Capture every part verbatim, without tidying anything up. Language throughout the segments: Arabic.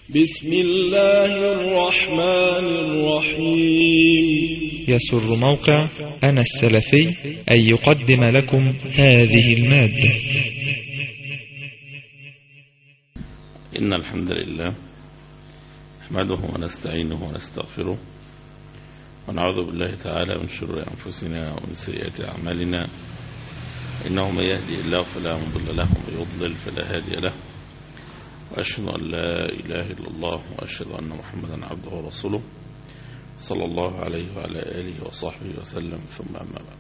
بسم الله الرحمن الرحيم. يسر موقع أنا السلفي أن يقدم لكم هذه المادة. إن الحمد لله نحمده ونستعينه ونستغفره ونعوذ بالله تعالى من شرور أنفسنا ومن سيئات أعمالنا، إنه من يهدي الله فلا مضل له ومن يضلل فلا هادي له، وأشهد أن لا إله إلا الله وأشهد أن محمدا عبده ورسوله صلى الله عليه وعلى آله وصحبه وسلم، ثم أما بعد.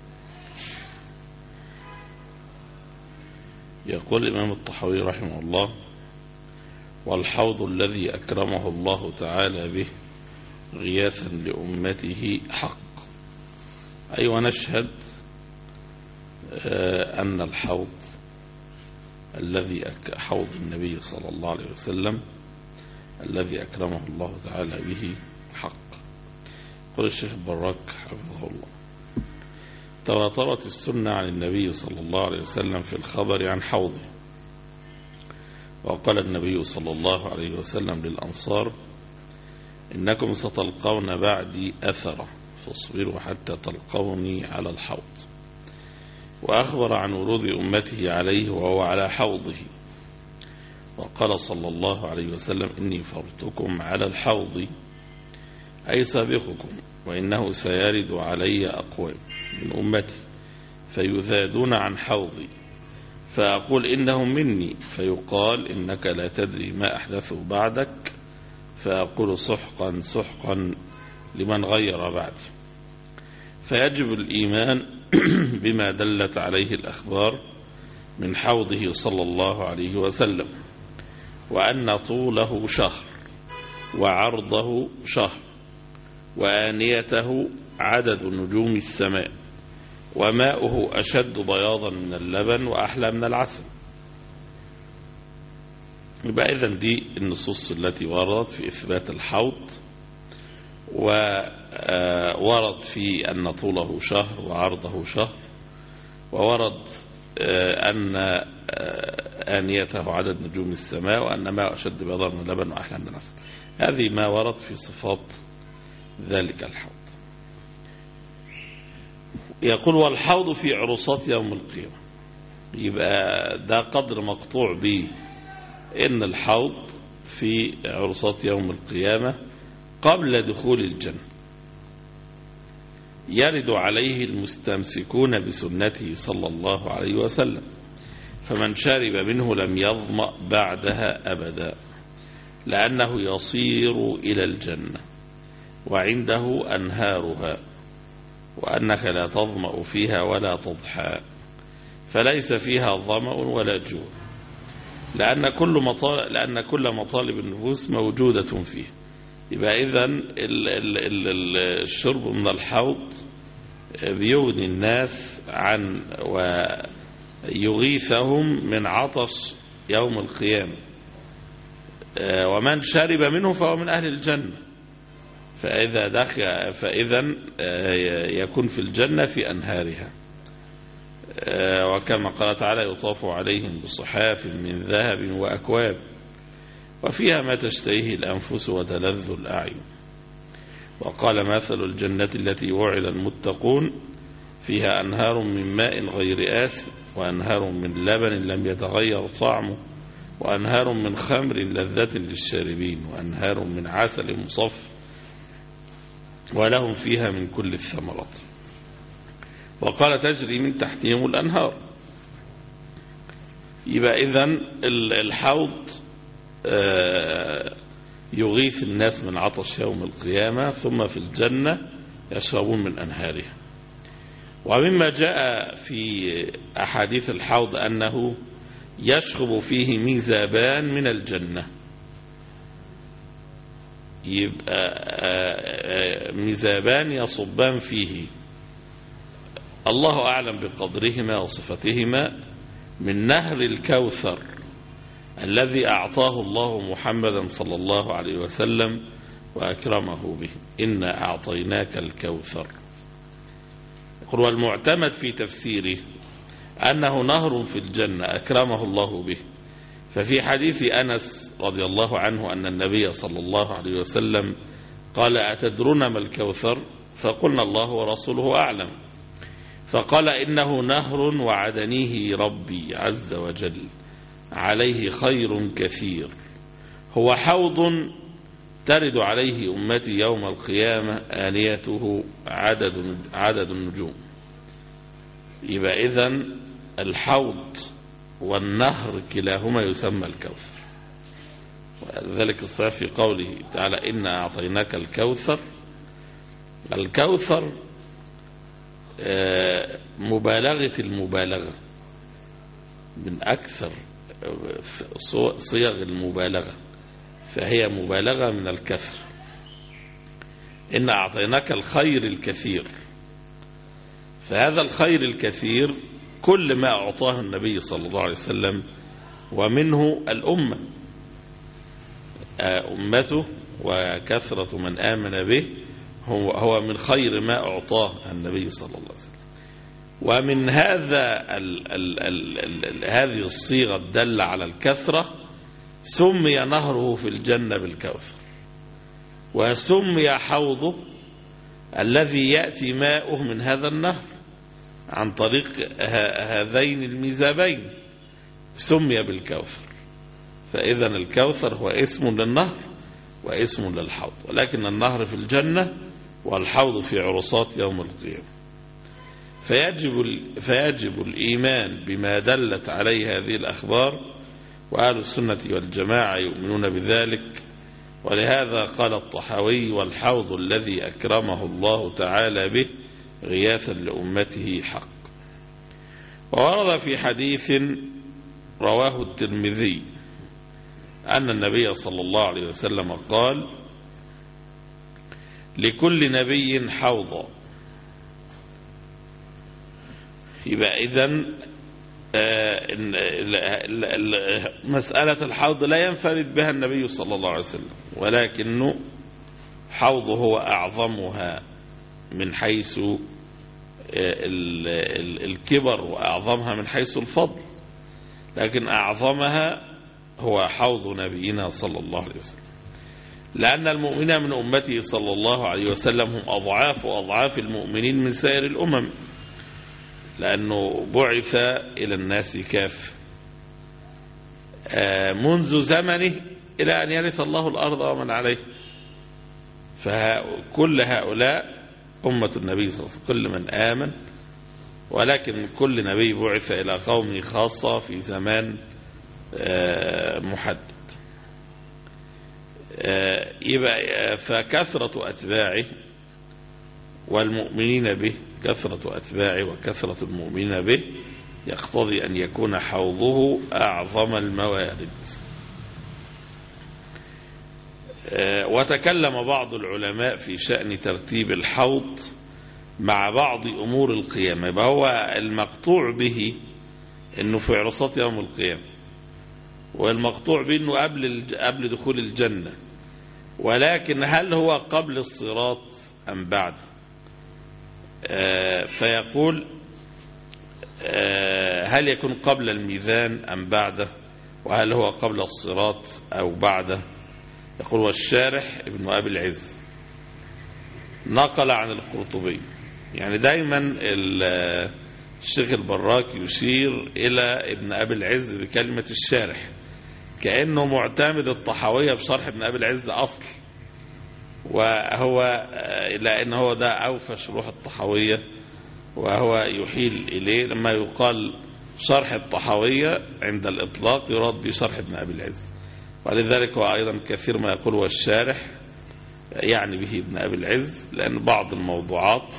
يقول الإمام الطحاوي رحمه الله: والحوض الذي أكرمه الله تعالى به غياثا لأمته حق. أي أيوة، ونشهد أن الحوض الذي حوض النبي صلى الله عليه وسلم الذي أكرمه الله تعالى به حق. قال الشيخ البراك حفظه الله: تواترت السنة عن النبي صلى الله عليه وسلم في الخبر عن حوضه، وقال النبي صلى الله عليه وسلم للأنصار: إنكم ستلقون بعدي أثرا فاصبروا حتى تلقوني على الحوض. وأخبر عن ورود أمته عليه وهو على حوضه، وقال صلى الله عليه وسلم: إني فرتكم على الحوض، أي سابقكم، وإنه سيرد علي أقوام من أمتي فيذادون عن حوضي، فأقول إنهم مني، فيقال إنك لا تدري ما أحدثوا بعدك، فأقول سحقا سحقا لمن غير بعدي. فيجب الإيمان بما دلت عليه الأخبار من حوضه صلى الله عليه وسلم، وأن طوله شهر وعرضه شهر وآنيته عدد نجوم السماء وماؤه أشد بياضا من اللبن وأحلى من العسل. يبقى إذن دي النصوص التي وردت في إثبات الحوض، وورد في أن طوله شهر وعرضه شهر، وورد أن آنيته عدد نجوم السماء وأن ماء أشد بياضا من اللبن وأحلى من العسل. هذه ما ورد في صفات ذلك الحوض. يقول: والحوض في عرصات يوم القيامة. يبقى ده قدر مقطوع به إن الحوض في عرصات يوم القيامة قبل دخول الجنة، يرد عليه المستمسكون بسنته صلى الله عليه وسلم، فمن شرب منه لم يظمأ بعدها أبدا، لأنه يصير إلى الجنة وعنده أنهارها، وأنك لا تظمأ فيها ولا تضحى، فليس فيها ظمأ ولا جوع، لأن كل مطالب, لأن كل مطالب النفوس موجودة فيه. يبقى إذن الشرب من الحوض بيغني الناس عن ويغيثهم من عطش يوم القيامة، ومن شرب منه فهو من أهل الجنة، فإذا دخل فإذا يكون في الجنة في أنهارها. وكما قال تعالى: يطاف عليهم بصحاف من ذهب وأكواب وفيها ما تشتهيه الأنفس وتلذ الأعين. وقال: مثل الجنة التي وعد المتقون فيها أنهار من ماء غير آسن وأنهار من لبن لم يتغير طعمه وأنهار من خمر لذة للشاربين وأنهار من عسل مصفى ولهم فيها من كل الثمرات. وقال: تجري من تحتهم الأنهار. يبقى إذن الحوض يغيث الناس من عطش يوم القيامة، ثم في الجنة يشربون من أنهارها. ومما جاء في أحاديث الحوض أنه يشرب فيه ميزابان من الجنة. يبقى ميزابان يصبان فيه، الله أعلم بقدرهما وصفتهما، من نهر الكوثر الذي أعطاه الله محمدا صلى الله عليه وسلم وأكرمه به. إنا أعطيناك الكوثر. يقول: والمعتمد في تفسيره أنه نهر في الجنة أكرمه الله به، ففي حديث أنس رضي الله عنه أن النبي صلى الله عليه وسلم قال: أتدرون ما الكوثر؟ فقلنا: الله ورسوله أعلم. فقال: إنه نهر وعدنيه ربي عز وجل، عليه خير كثير، هو حوض ترد عليه أمتي يوم القيامة، آنيته عدد, عدد النجوم. يبقى إذن الحوض والنهر كلاهما يسمى الكوثر. وذلك الصحيح في قوله تعالى: إنا أعطيناك الكوثر. الكوثر مبالغة المبالغة، من أكثر صيغ المبالغة، فهي مبالغة من الكثر. إن أعطيناك الخير الكثير، فهذا الخير الكثير كل ما أعطاه النبي صلى الله عليه وسلم، ومنه الأمة أمته وكثرة من آمن به هو هو من خير ما أعطاه النبي صلى الله عليه وسلم. ومن هذا ال ال ال ال هذه الصيغة الدالة على الكثرة سمي نهره في الجنة بالكوثر، وسمي حوضه الذي يأتي ماؤه من هذا النهر عن طريق هذين الميزابين سمي بالكوثر. فإذا الكوثر هو اسم للنهر واسم للحوض، ولكن النهر في الجنة والحوض في عرصات يوم القيامة. فيجب, فيجب الإيمان بما دلت عليه هذه الأخبار، وأهل السنة والجماعة يؤمنون بذلك. ولهذا قال الطحاوي: والحوض الذي أكرمه الله تعالى به غياثا لأمته حق. وورد في حديث رواه الترمذي أن النبي صلى الله عليه وسلم قال: لكل نبي حوض. يبقى إذن مسألة الحوض لا ينفرد بها النبي صلى الله عليه وسلم، ولكنه حوضه هو أعظمها من حيث الكبر، وأعظمها من حيث الفضل، لكن أعظمها هو حوض نبينا صلى الله عليه وسلم، لأن المؤمنين من أمته صلى الله عليه وسلم هم أضعاف وأضعاف المؤمنين من سائر الأمم، لأنه بعث إلى الناس كافة منذ زمنه إلى أن يرث الله الأرض ومن عليه. فكل هؤلاء أمة النبي صلى الله عليه وسلم، كل من آمن، ولكن كل نبي بعث إلى قومه خاصة في زمان محدد. يبقى فكثرة أتباعه والمؤمنين به، كثرة أتباعه وكثرة المؤمنين به يقتضي أن يكون حوضه أعظم الموارد. وتكلم بعض العلماء في شأن ترتيب الحوض مع بعض أمور القيامة. هو المقطوع به أنه في عرصات يوم القيامة، والمقطوع به أنه قبل قبل دخول الجنة، ولكن هل هو قبل الصراط أم بعد؟ آه فيقول آه هل يكون قبل الميزان أم بعده؟ وهل هو قبل الصراط أو بعده؟ يقول: والشارح ابن أبي العز نقل عن القرطبي. يعني دايما الشيخ البراك يشير إلى ابن أبي العز بكلمة الشارح، كأنه معتمد الطحاوية بشرح ابن أبي العز أصل، وهو لأن هو ده أوفى شروح الطحاوية، وهو يحيل إليه لما يقال شرح الطحاوية عند الإطلاق يراد بشرح ابن أبي العز. ولذلك هو أيضا كثير ما يقول والشارح يعني به ابن أبي العز، لأن بعض الموضوعات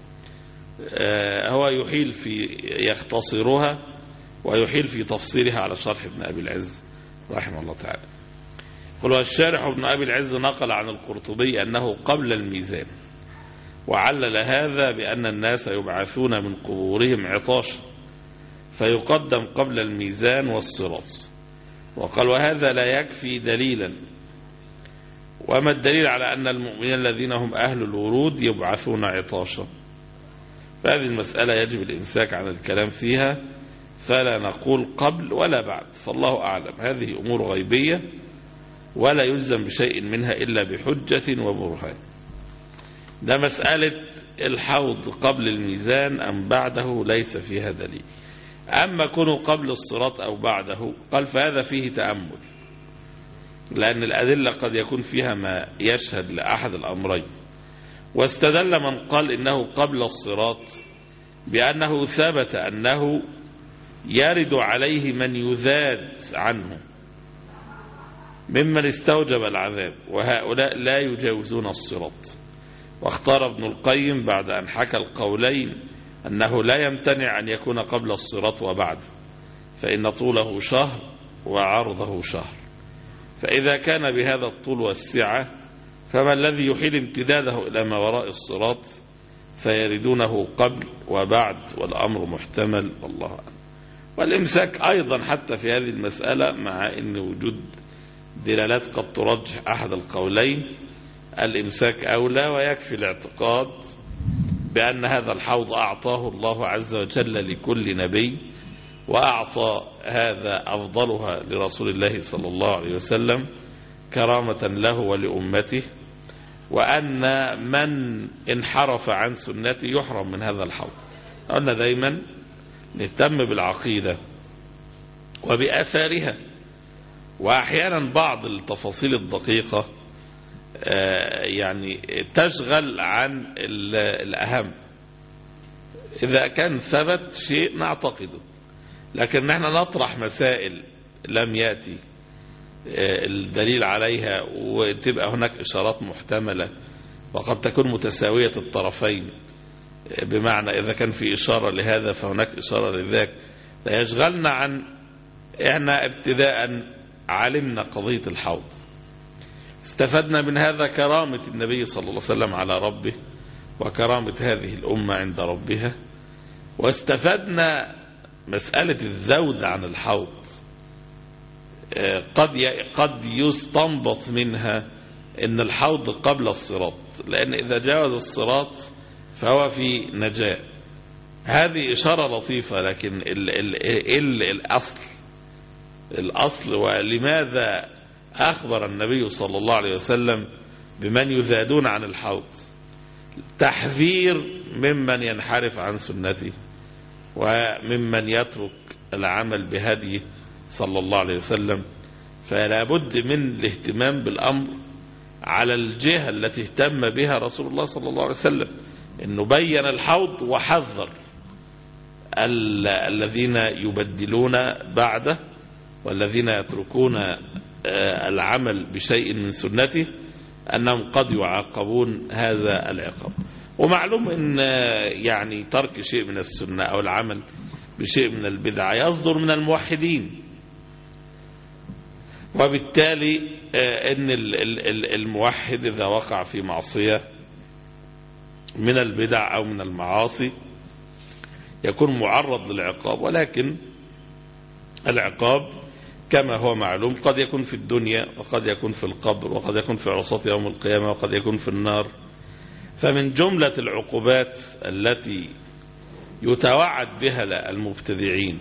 هو يحيل في يختصرها ويحيل في تفصيلها على شرح ابن أبي العز رحمه الله تعالى. قل: والشارح ابن أبي العز نقل عن القرطبي أنه قبل الميزان، وعلل هذا بأن الناس يبعثون من قبورهم عطاشا فيقدم قبل الميزان والصراط. وقال: وهذا لا يكفي دليلا. وما الدليل على أن المؤمنين الذين هم أهل الورود يبعثون عطاشا؟ فهذه المسألة يجب الإمساك عن الكلام فيها، فلا نقول قبل ولا بعد، فالله أعلم. هذه أمور غيبية ولا يلزم بشيء منها إلا بحجة وبرهان. ده مسألة الحوض قبل الميزان أم بعده ليس فيها دليل. أما كونه قبل الصراط أو بعده قال فهذا فيه تأمل، لأن الأدلة قد يكون فيها ما يشهد لأحد الأمرين. واستدل من قال إنه قبل الصراط بأنه ثبت أنه يرد عليه من يذاد عنه ممن استوجب العذاب، وهؤلاء لا يجاوزون الصراط. واختار ابن القيم بعد أن حكى القولين أنه لا يمتنع أن يكون قبل الصراط وبعد، فإن طوله شهر وعرضه شهر، فإذا كان بهذا الطول والسعة فما الذي يحيل امتداده إلى ما وراء الصراط؟ فيردونه قبل وبعد، والأمر محتمل والله أعلم. والإمساك أيضا حتى في هذه المسألة مع أن وجود دلالات قد ترجح أحد القولين، الإمساك أولى، ويكفي الاعتقاد بأن هذا الحوض أعطاه الله عز وجل لكل نبي، وأعطى هذا أفضلها لرسول الله صلى الله عليه وسلم كرامة له ولأمته، وأن من انحرف عن سنته يحرم من هذا الحوض. قلنا دايما نهتم بالعقيدة وبأثارها، وأحيانا بعض التفاصيل الدقيقة يعني تشغل عن الأهم. إذا كان ثبت شيء نعتقده، لكن نحن نطرح مسائل لم يأتي الدليل عليها وتبقى هناك إشارات محتملة وقد تكون متساوية الطرفين، بمعنى إذا كان في إشارة لهذا فهناك إشارة لذاك، لا يشغلنا عن إحنا ابتداء علمنا قضية الحوض. استفدنا من هذا كرامة النبي صلى الله عليه وسلم على ربه وكرامة هذه الأمة عند ربها، واستفدنا مسألة الذود عن الحوض قد قد يستنبط منها ان الحوض قبل الصراط، لأن إذا جاوز الصراط فهو في نجاة. هذه إشارة لطيفة، لكن ال ال ال الأصل الأصل ولماذا أخبر النبي صلى الله عليه وسلم بمن يذادون عن الحوض؟ تحذير ممن ينحرف عن سنته وممن يترك العمل بهديه صلى الله عليه وسلم. فلا بد من الاهتمام بالأمر على الجهة التي اهتم بها رسول الله صلى الله عليه وسلم، إنه بين الحوض وحذر ال الذين يبدلون بعده والذين يتركون العمل بشيء من سنته أنهم قد يعاقبون هذا العقاب. ومعلوم أن يعني ترك شيء من السنة أو العمل بشيء من البدعة يصدر من الموحدين، وبالتالي أن الموحد إذا وقع في معصية من البدع أو من المعاصي يكون معرض للعقاب، ولكن العقاب كما هو معلوم قد يكون في الدنيا وقد يكون في القبر وقد يكون في عرصات يوم القيامة وقد يكون في النار. فمن جملة العقوبات التي يتوعد بها المبتدعين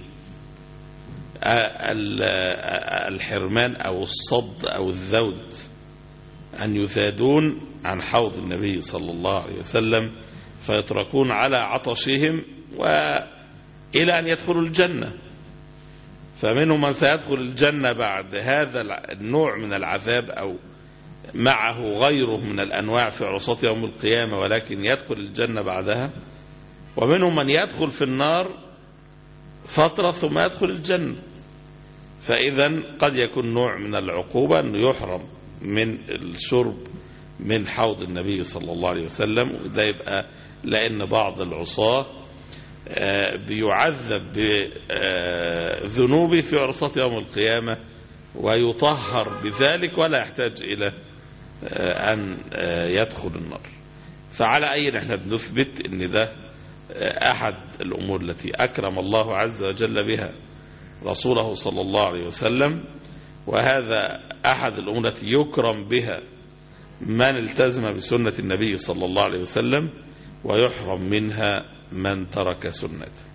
الحرمان أو الصد أو الذود، أن يثادون عن حوض النبي صلى الله عليه وسلم فيتركون على عطشهم وإلى أن يدخلوا الجنة. فمنهم من سيدخل الجنة بعد هذا النوع من العذاب أو معه غيره من الأنواع في عرصات يوم القيامة ولكن يدخل الجنة بعدها، ومنهم من يدخل في النار فترة ثم يدخل الجنة. فإذا قد يكون نوع من العقوبة أنه يحرم من الشرب من حوض النبي صلى الله عليه وسلم، وده يبقى لأن بعض العصاة بيعذب بذنوبه في عرصات يوم القيامة ويطهر بذلك ولا يحتاج إلى أن يدخل النار. فعلى أي نحن بنثبت أن ده أحد الأمور التي أكرم الله عز وجل بها رسوله صلى الله عليه وسلم، وهذا أحد الأمور التي يكرم بها من التزم بسنة النبي صلى الله عليه وسلم ويحرم منها من ترك سنته.